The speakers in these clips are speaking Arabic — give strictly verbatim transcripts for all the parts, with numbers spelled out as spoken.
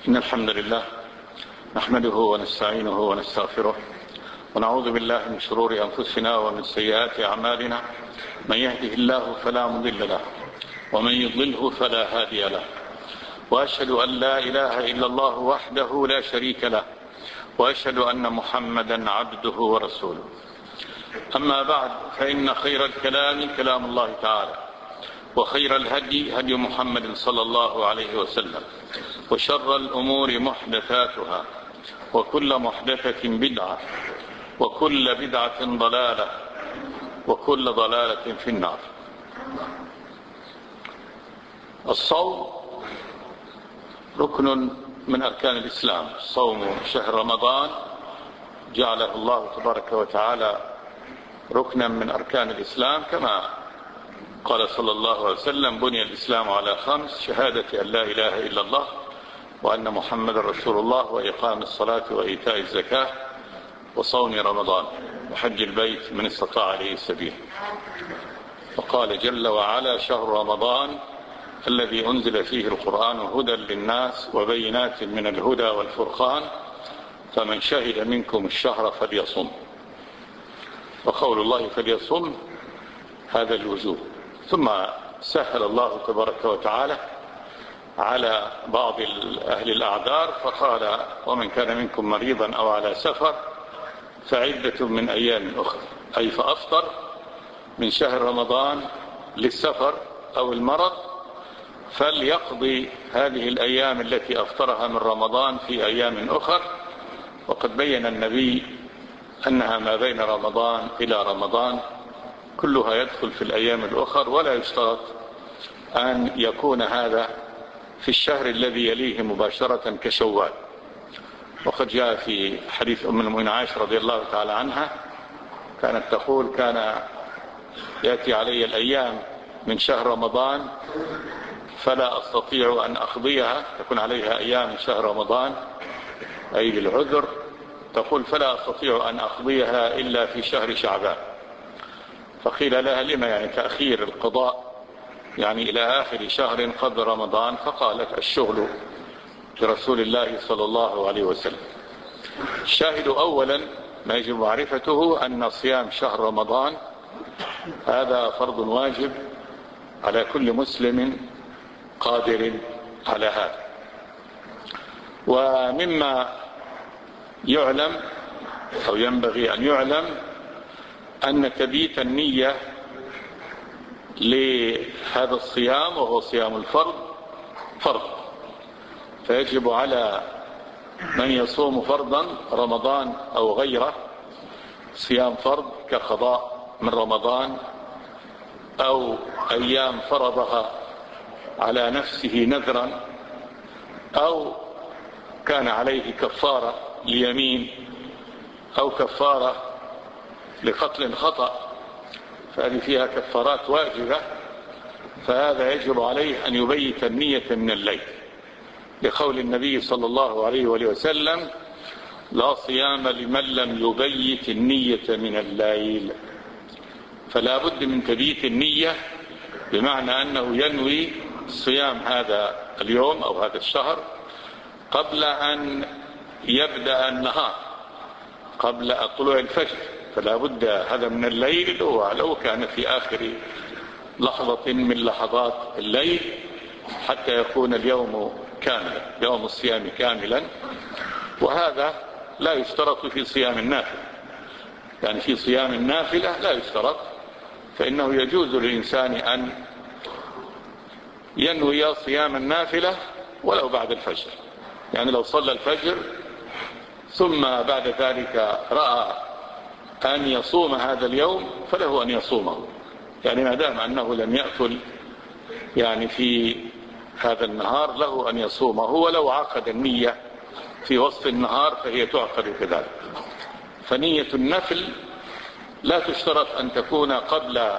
إن الحمد لله نحمده ونستعينه ونستغفره ونعوذ بالله من شرور أنفسنا ومن سيئات أعمالنا. من يهده الله فلا مضل له ومن يضلله فلا هادي له، وأشهد أن لا إله إلا الله وحده لا شريك له، وأشهد أن محمدا عبده ورسوله. أما بعد، فإن خير الكلام كلام الله تعالى، وخير الهدي هدي محمد صلى الله عليه وسلم، وشر الأمور محدثاتها، وكل محدثة بدعة، وكل بدعة ضلالة، وكل ضلالة في النار. الصوم ركن من أركان الإسلام. صوم شهر رمضان جعله الله تبارك وتعالى ركنا من أركان الإسلام، كما قال صلى الله عليه وسلم: بني الإسلام على خمس: شهادة أن لا إله إلا الله وأن محمد رسول الله، وإقام الصلاة وإيتاء الزكاة وصوم رمضان وحج البيت من استطاع إليه السبيل. وقال جل وعلا: شهر رمضان الذي أنزل فيه القرآن هدى للناس وبينات من الهدى والفرقان فمن شهد منكم الشهر فليصم. وقول الله فليصم هذا الوجوب. ثم سهل الله تبارك وتعالى على بعض أهل الأعذار فقال: ومن كان منكم مريضا أو على سفر فعدة من أيام أخرى، أي فأفطر من شهر رمضان للسفر أو المرض فليقضي هذه الأيام التي أفطرها من رمضان في أيام أخر. وقد بين النبي أنها ما بين رمضان إلى رمضان كلها يدخل في الأيام الأخر، ولا يشترط أن يكون هذا في الشهر الذي يليه مباشرة كشوال. وقد جاء في حديث أم المؤمنين عائشة رضي الله تعالى عنها كانت تقول: كان يأتي علي الأيام من شهر رمضان فلا أستطيع أن أقضيها، تكون عليها أيام من شهر رمضان أي بالعذر، تقول: فلا أستطيع أن أقضيها إلا في شهر شعبان. فقيل لها: لما يعني تأخير القضاء يعني إلى آخر شهر قبل رمضان؟ فقالت: الشغل برسول الله صلى الله عليه وسلم. الشاهد أولا ما يجب معرفته أن صيام شهر رمضان هذا فرض واجب على كل مسلم قادر على هذا. ومما يعلم أو ينبغي أن يعلم أن تبيت النية لهذا الصيام وهو صيام الفرض فرض، فيجب على من يصوم فرضا رمضان أو غيره صيام فرض كقضاء من رمضان أو أيام فرضها على نفسه نذرا، أو كان عليه كفارة ليمين أو كفارة لقتل خطأ، فهذه فيها كفارات واجبة. فهذا يجب عليه أن يبيت النية من الليل، لقول النبي صلى الله عليه وآله وسلم: لا صيام لمن لم يبيت النية من الليل. فلا بد من تبيت النية، بمعنى أنه ينوي صيام هذا اليوم أو هذا الشهر قبل أن يبدأ النهار، قبل طلوع الفجر. فلا بد هذا من الليل، ولو كان في آخر لحظة من لحظات الليل، حتى يكون اليوم كاملا، يوم الصيام كاملا. وهذا لا يشترط في صيام النافلة، يعني في صيام النافلة لا يشترط، فإنه يجوز للإنسان أن ينوي صيام النافلة ولو بعد الفجر. يعني لو صلى الفجر ثم بعد ذلك رأى أن يصوم هذا اليوم فله أن يصومه، يعني ما دام أنه لم يأكل يعني في هذا النهار له أن يصومه، ولو عقد النية في وسط النهار فهي تعقد كذلك. فنية النفل لا تشترط أن تكون قبل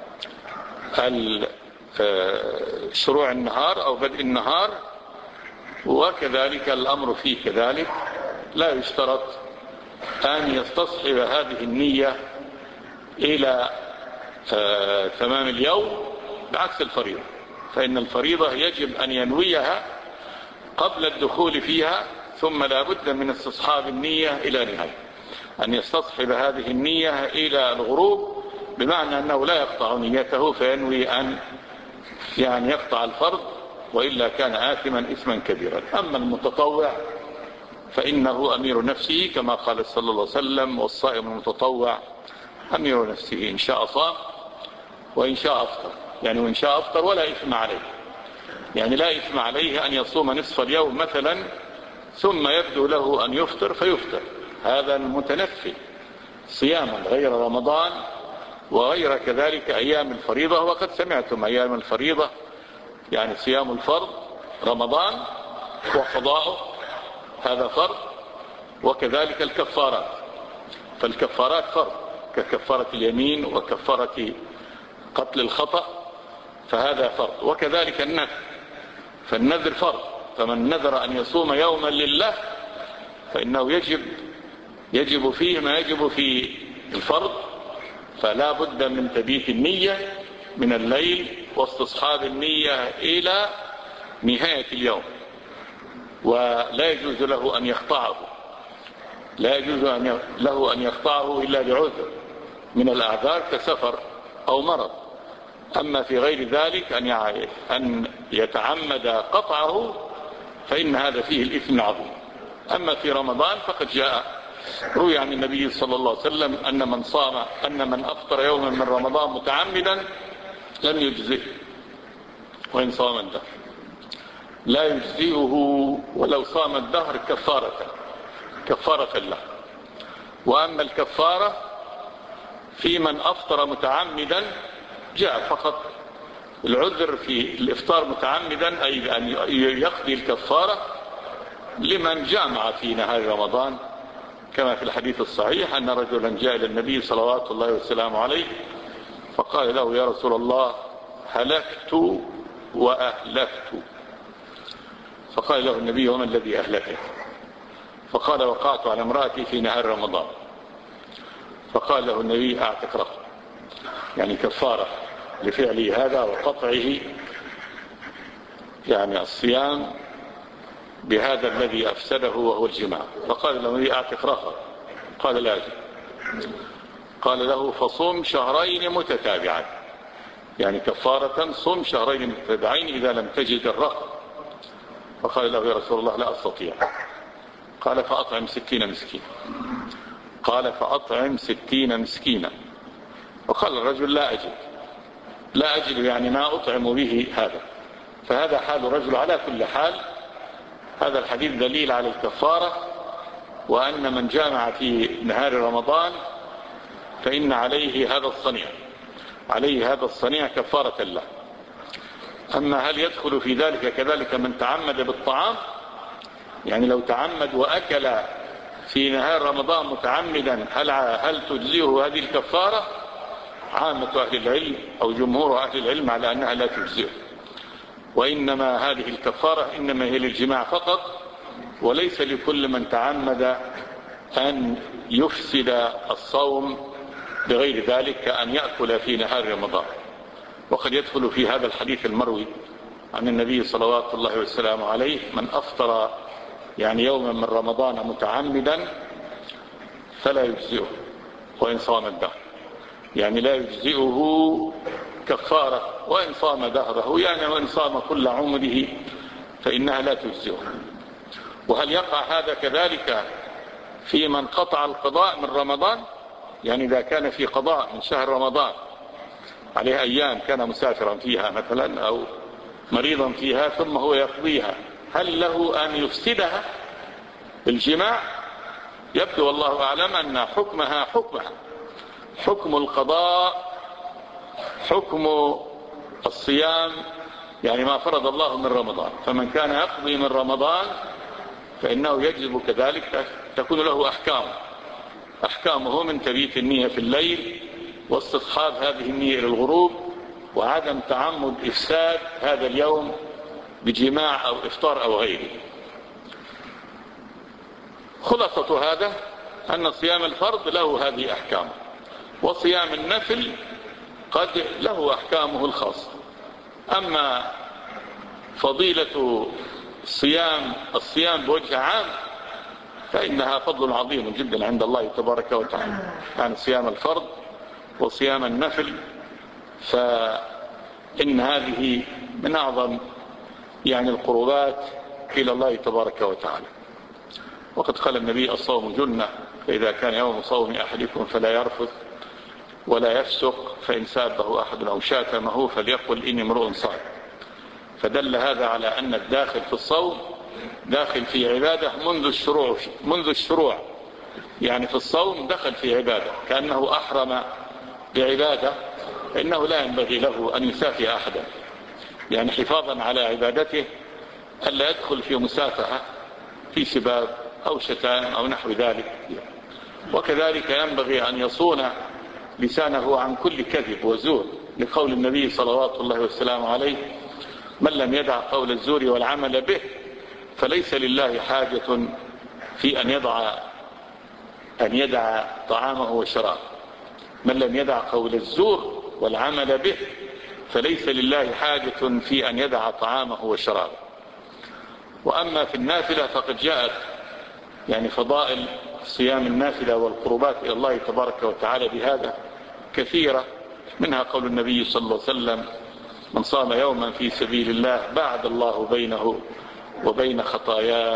شروع النهار أو بدء النهار، وكذلك الأمر فيه كذلك. لا يشترط أن يستصحب هذه النية إلى تمام اليوم، بعكس الفريضة، فإن الفريضة يجب أن ينويها قبل الدخول فيها، ثم لا بد من استصحاب النية إلى نهاية، أن يستصحب هذه النية إلى الغروب، بمعنى أنه لا يقطع نيته فينوي أن يعني يقطع الفرض، وإلا كان آثما إثما كبيرا. أما المتطوع فإنه أمير نفسه كما قال صلى الله عليه وسلم: والصائم المتطوع أمير نفسه، إن شاء صام وإن شاء أفطر. يعني وإن شاء أفطر ولا إثم عليه، يعني لا إثم عليه أن يصوم نصف اليوم مثلا ثم يبدو له أن يفطر فيفطر، هذا المتنفل صياما غير رمضان وغير كذلك أيام الفريضة. وقد سمعتم أيام الفريضة يعني صيام الفرض رمضان وقضاؤه هذا فرض، وكذلك الكفارات، فالكفارات فرض ككفارة اليمين وكفارة قتل الخطأ، فهذا فرض. وكذلك النذر، فالنذر فرض، فمن نذر أن يصوم يوما لله فإنه يجب يجب فيه ما يجب في الفرض، فلا بد من تبييت النية من الليل واستصحاب النية إلى نهاية اليوم، ولا يجوز له أن يقطعه، لا يجوز له أن يقطعه إلا بعذر من الأعذار كسفر أو مرض. أما في غير ذلك أن أن يتعمد قطعه فإن هذا فيه الإثم العظيم. أما في رمضان فقد جاء روي عن النبي صلى الله عليه وسلم أن من صام أن من أفطر يوما من رمضان متعمدا لم يجزئه وإن صام الدهر، لا يجزئه ولو صام الدهر كفارة كفارة له. وأما الكفارة في من أفطر متعمدا جاء فقط العذر في الإفطار متعمدا، أي أن يقضي الكفارة لمن جامع في نهار رمضان، كما في الحديث الصحيح أن رجلا جاء إلى النبي صلوات الله والسلام عليه فقال له: يا رسول الله هلكت وأهلكت. فقال له النبي: وما الذي أهلكك؟ فقال: وقعت على امرأتي في نهار رمضان. فقال له النبي: أعتق رقبة، يعني كفارة لفعله هذا وقطعه يعني الصيام بهذا الذي أفسده وهو الجماع. فقال له النبي: أعتق رقبة. قال: لا أجل. قال له: فصم شهرين متتابعين، يعني كفارة صم شهرين متتابعين إذا لم تجد الرقبة. فقال له: يا رسول الله لا أستطيع. قال: فأطعم ستين مسكينا. قال: فأطعم ستين مسكينا. وقال الرجل: لا أجد، لا أجد يعني ما أطعم به هذا. فهذا حال الرجل. على كل حال هذا الحديث دليل على الكفارة، وأن من جامع في نهار رمضان فإن عليه هذا الصنيع، عليه هذا الصنيع كفارة له. أما هل يدخل في ذلك كذلك من تعمد بالطعام؟ يعني لو تعمد وأكل في نهار رمضان متعمدا هل هل تجزئه هذه الكفارة؟ عامة أهل العلم أو جمهور أهل العلم على أنها لا تجزئه، وإنما هذه الكفارة إنما هي للجماع فقط، وليس لكل من تعمد أن يفسد الصوم بغير ذلك كأن يأكل في نهار رمضان. وقد يدخل في هذا الحديث المروي عن النبي صلوات الله والسلام عليه: من أفطر يعني يوما من رمضان متعمدا فلا يجزئه وإن صام الدهر، يعني لا يجزئه كفارة وإن صام دهره، يعني وإن صام كل عمره فإنها لا تجزئه. وهل يقع هذا كذلك في من قطع القضاء من رمضان؟ يعني إذا كان في قضاء من شهر رمضان عليه أيام كان مسافرا فيها مثلا أو مريضا فيها ثم هو يقضيها، هل له أن يفسدها بالجماع؟ يبدو والله أعلم أن حكمها حكمها حكم القضاء، حكم الصيام، يعني ما فرض الله من رمضان. فمن كان يقضي من رمضان فإنه يجب كذلك تكون له أحكام أحكامه من تبييت النية في الليل واستصحاب هذه النية إلى الغروب، وعدم تعمد إفساد هذا اليوم بجماع أو إفطار أو غيره. خلاصة هذا أن صيام الفرض له هذه أحكام، وصيام النفل قد له أحكامه الخاصة. أما فضيلة الصيام الصيام بوجه عام فإنها فضل عظيم جدا عند الله تبارك وتعالى، يعني صيام الفرض وصيام النفل، فإن هذه من أعظم يعني القربات إلى الله تبارك وتعالى. وقد قال النبي الصوم جنة، فإذا كان يوم صوم أحدكم فلا يرفث ولا يفسق، فإن سابه أحد أو شاتمه فليقل إني امرؤ صائم. فدل هذا على أن الداخل في الصوم داخل في عبادة منذ الشروع منذ الشروع يعني في الصوم دخل في عبادة، كأنه أحرم بعبادة، فإنه لا ينبغي له أن يسافي أحدا، يعني حفاظا على عبادته ألا يدخل في مسافهة في سباب أو شتائم أو نحو ذلك. وكذلك ينبغي أن يصون لسانه عن كل كذب وزور، لقول النبي صلوات الله والسلام عليه: من لم يدع قول الزور والعمل به فليس لله حاجة في أن يدع أن يدع طعامه وشرابه. من لم يدع قول الزور والعمل به فليس لله حاجة في أن يدع طعامه وشرابه. وأما في النافلة فقد جاءت يعني فضائل صيام النافلة والقربات إلى الله تبارك وتعالى بهذا كثيرة، منها قول النبي صلى الله عليه وسلم: من صام يوما في سبيل الله باعد الله بينه وبين خطاياه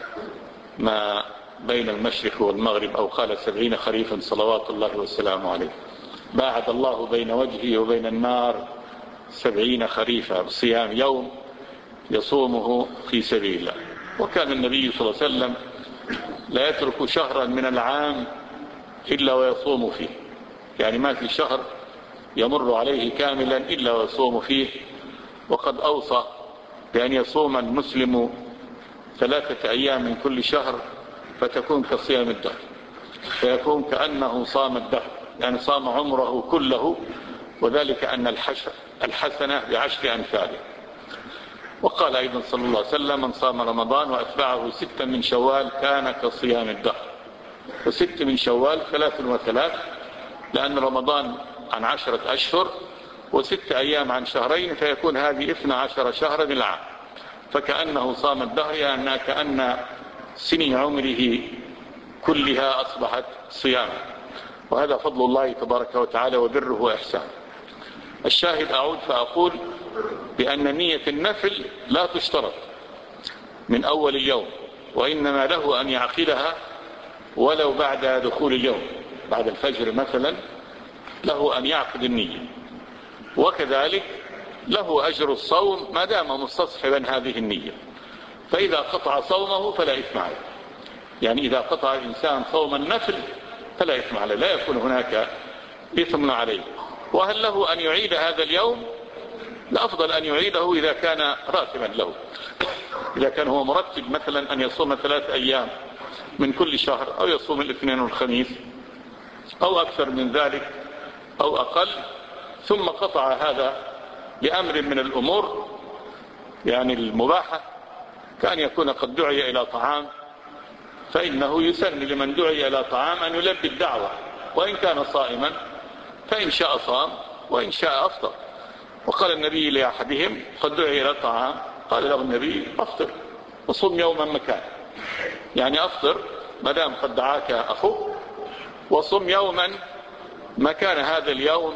ما بين المشرق والمغرب، أو قال سبعين خريفا صلوات الله والسلام عليه. باعد الله بين وجهه وبين النار سبعين خريفا بصيام يوم يصومه في سبيل الله. وكان النبي صلى الله عليه وسلم لا يترك شهرا من العام إلا ويصوم فيه، يعني ما في شهر يمر عليه كاملا إلا ويصوم فيه. وقد أوصى بأن يصوم المسلم ثلاثة أيام من كل شهر فتكون كصيام الدهر، فيكون كأنه صام الدهر، يعني صام عمره كله، وذلك أن الحسنة بعشر أمثاله. وقال أيضا صلى الله عليه وسلم: من صام رمضان وأتبعه ستا من شوال كان كصيام الدهر. وست من شوال ثلاث وثلاث، لأن رمضان عن عشرة أشهر وست أيام عن شهرين، فيكون هذه اثنى عشر شهرا العام، فكأنه صام الدهر، يعني كأن سنين عمره كلها أصبحت صياما. وهذا فضل الله تبارك وتعالى وبره وإحسانه. الشاهد أعود فأقول بأن نية النفل لا تشترط من أول اليوم، وإنما له أن يعقدها ولو بعد دخول اليوم، بعد الفجر مثلا له أن يعقد النية. وكذلك له أجر الصوم ما دام مستصحبا هذه النية، فإذا قطع صومه فلا إثم عليه. يعني إذا قطع الإنسان صوم النفل فلا إثم عليه، لا يكون هناك إثم عليه. وهل له أن يعيد هذا اليوم؟ الأفضل أن يعيده إذا كان راتبا له، إذا كان هو مرتب مثلا أن يصوم ثلاث أيام من كل شهر، أو يصوم الاثنين والخميس، أو أكثر من ذلك أو أقل، ثم قطع هذا لأمر من الأمور يعني المباحة، كأن يكون قد دعي إلى طعام، فإنه يسن لمن دعي إلى طعام أن يلبي الدعوة، وإن كان صائما فإن شاء صام وإن شاء أفطر. وقال النبي لأحدهم: قد دعي إلى طعام، قال له النبي: أفطر وصم يوما مكان، يعني أفطر ما دام قد دعاك أخوك، وصم يوما مكان هذا اليوم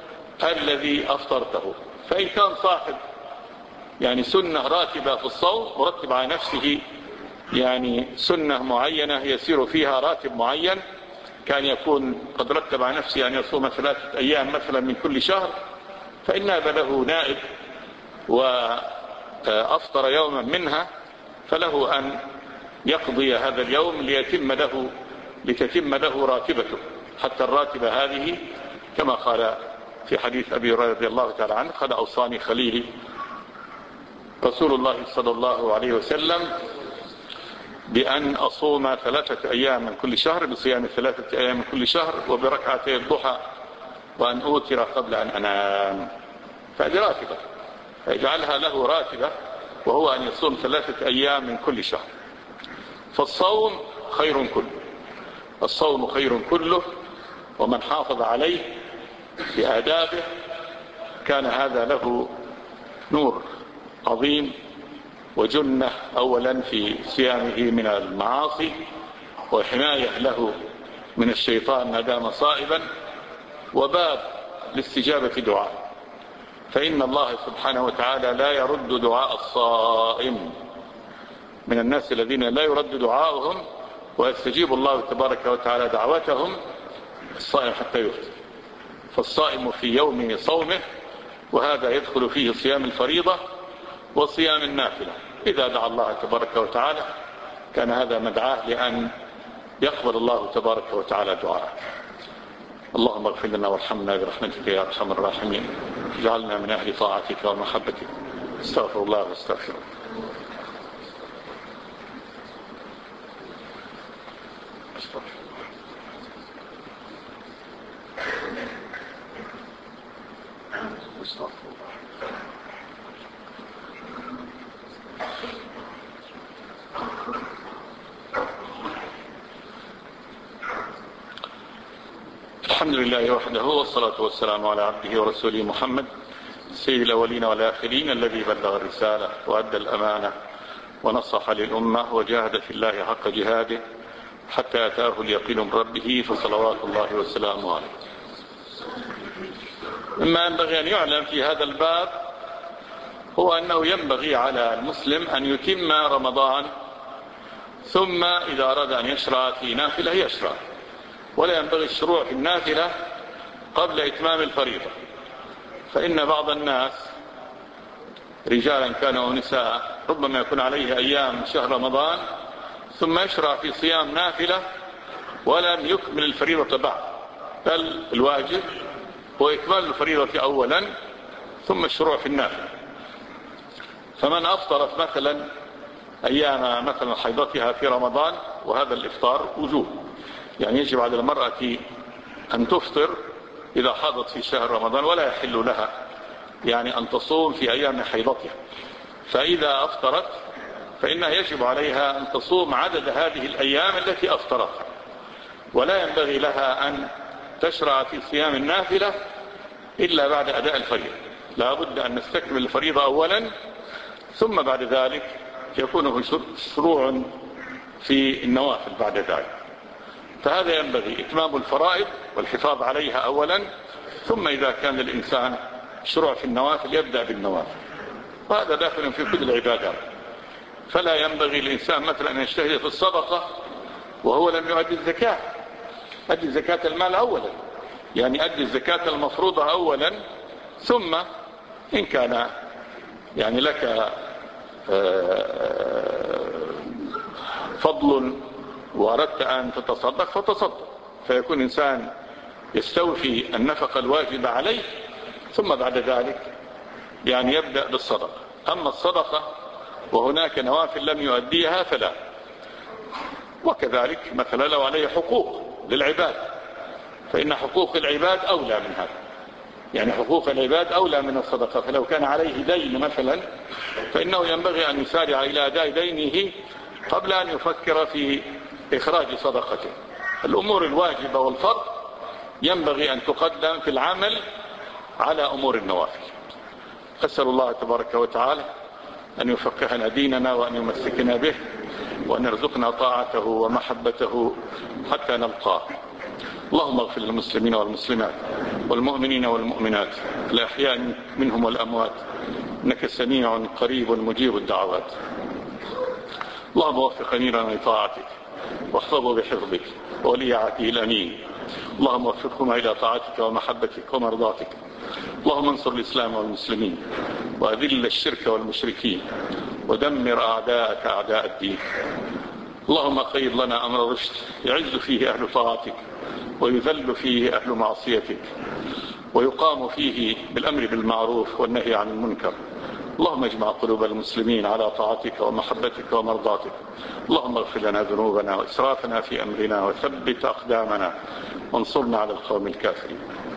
الذي أفطرته. فإن كان صاحب يعني سنة راتبة في الصوم، مرتب على نفسه يعني سنة معينة يسير فيها راتب معين، كان يكون قد رتب على نفسه أن يصوم ثلاثة أيام مثلا من كل شهر، فإن ناب له نائب وأفطر يوما منها، فله أن يقضي هذا اليوم ليتم له لتتم له راتبته، حتى الراتبة هذه كما قال في حديث أبي هريرة رضي الله تعالى عنه: قد أوصاني خليلي رسول الله صلى الله عليه وسلم بأن أصوم ثلاثة أيام من كل شهر، بصيام ثلاثة أيام من كل شهر، وبركعتي الضحى، وأن أوتر قبل أن أنام. فهذه راتبة، فيجعلها له راتبة، وهو أن يصوم ثلاثة أيام من كل شهر. فالصوم خير كله، الصوم خير كله، ومن حافظ عليه بآدابه كان هذا له نور عظيم وجنة أولا في صيامه من المعاصي، وحماية له من الشيطان ما دام صائبا، وباب لاستجابة دعاء. فإن الله سبحانه وتعالى لا يرد دعاء الصائم. من الناس الذين لا يرد دعاؤهم ويستجيب الله تبارك وتعالى دعوتهم الصائم حتى يفطر. فالصائم في يوم صومه، وهذا يدخل فيه صيام الفريضة وصيام النافلة. إذا دعا الله تبارك وتعالى كان هذا مدعاه لأن يقبل الله تبارك وتعالى دعاءه. اللهم اغفر لنا وارحمنا برحمتك يا أرحم الراحمين، اجعلنا من أهل طاعتك ومحبتك. استغفر الله واستغفره. الحمد لله وحده، والصلاة والسلام على عبده ورسوله محمد سيد الأولين والآخرين، الذي بلغ الرسالة وأدى الأمانة ونصح للأمة وجاهد في الله حق جهاده حتى أتاه اليقين من ربه، فصلوات الله وسلامه عليه. مما ينبغي أن يعلم في هذا الباب هو أنه ينبغي على المسلم أن يتم رمضان، ثم إذا أراد أن يشرع في نافلة يشرع، ولا ينبغي الشروع في النافلة قبل إتمام الفريضة. فإن بعض الناس رجالا كانوا ونساء ربما يكون عليه أيام شهر رمضان ثم يشرع في صيام نافلة ولم يكمل الفريضة بعد، بل الواجب هو إكمال الفريضة أولا ثم الشروع في النافلة. فمن أفطرت مثلا أيام مثلا حيضتها في رمضان، وهذا الإفطار وجوب، يعني يجب على المرأة أن تفطر إذا حاضت في شهر رمضان، ولا يحل لها يعني أن تصوم في أيام حيضتها. فإذا أفطرت فإنها يجب عليها أن تصوم عدد هذه الأيام التي أفطرتها، ولا ينبغي لها أن تشرع في صيام النافلة إلا بعد أداء الفريضة. لا بد أن نستكمل الفريضة أولا، ثم بعد ذلك يكون شروع في النوافل بعد ذلك. فهذا ينبغي إتمام الفرائض والحفاظ عليها أولا، ثم إذا كان الإنسان شروع في النوافل يبدأ بالنوافل، وهذا داخل في كل العبادات. فلا ينبغي الإنسان مثلا أن يجتهد في الصدقة وهو لم يؤدي الزكاة. أدي زكاة المال أولا، يعني أدي الزكاة المفروضة أولا، ثم إن كان يعني لك فضل وأردت أن تتصدق فتصدق، فيكون إنسان يستوفي النفقة الواجبة عليه، ثم بعد ذلك يعني يبدأ بالصدقة. أما الصدقة وهناك نوافل لم يؤديها فلا. وكذلك مثلا لو عليه حقوق للعباد فإن حقوق العباد أولى من هذا، يعني حقوق العباد أولى من الصدقة. فلو كان عليه دين مثلا فإنه ينبغي أن يسارع إلى أداء دينه قبل أن يفكر في إخراج صدقته. الأمور الواجبة والفرض ينبغي أن تقدم في العمل على أمور النوافل. أسأل الله تبارك وتعالى أن يفقهنا ديننا وأن يمسكنا به وأن يرزقنا طاعته ومحبته حتى نلقاه. اللهم اغفر للمسلمين والمسلمات والمؤمنين والمؤمنات الأحياء منهم والأموات، إنك سميع قريب مجيب الدعوات. اللهم وفق أميرنا لطاعتك واحفظه بحفظك وولي عهده الأمين. اللهم وفقهما إلى طاعتك ومحبتك ومرضاتك. اللهم انصر الإسلام والمسلمين وأذل الشرك والمشركين ودمر أعداءك أعداء الدين. اللهم قيض لنا أمر رشد يعز فيه أهل طاعتك ويذل فيه أهل معصيتك، ويقام فيه بالأمر بالمعروف والنهي عن المنكر. اللهم اجمع قلوب المسلمين على طاعتك ومحبتك ومرضاتك. اللهم اغفر لنا ذنوبنا وإسرافنا في أمرنا وثبت أقدامنا وانصرنا على القوم الكافرين.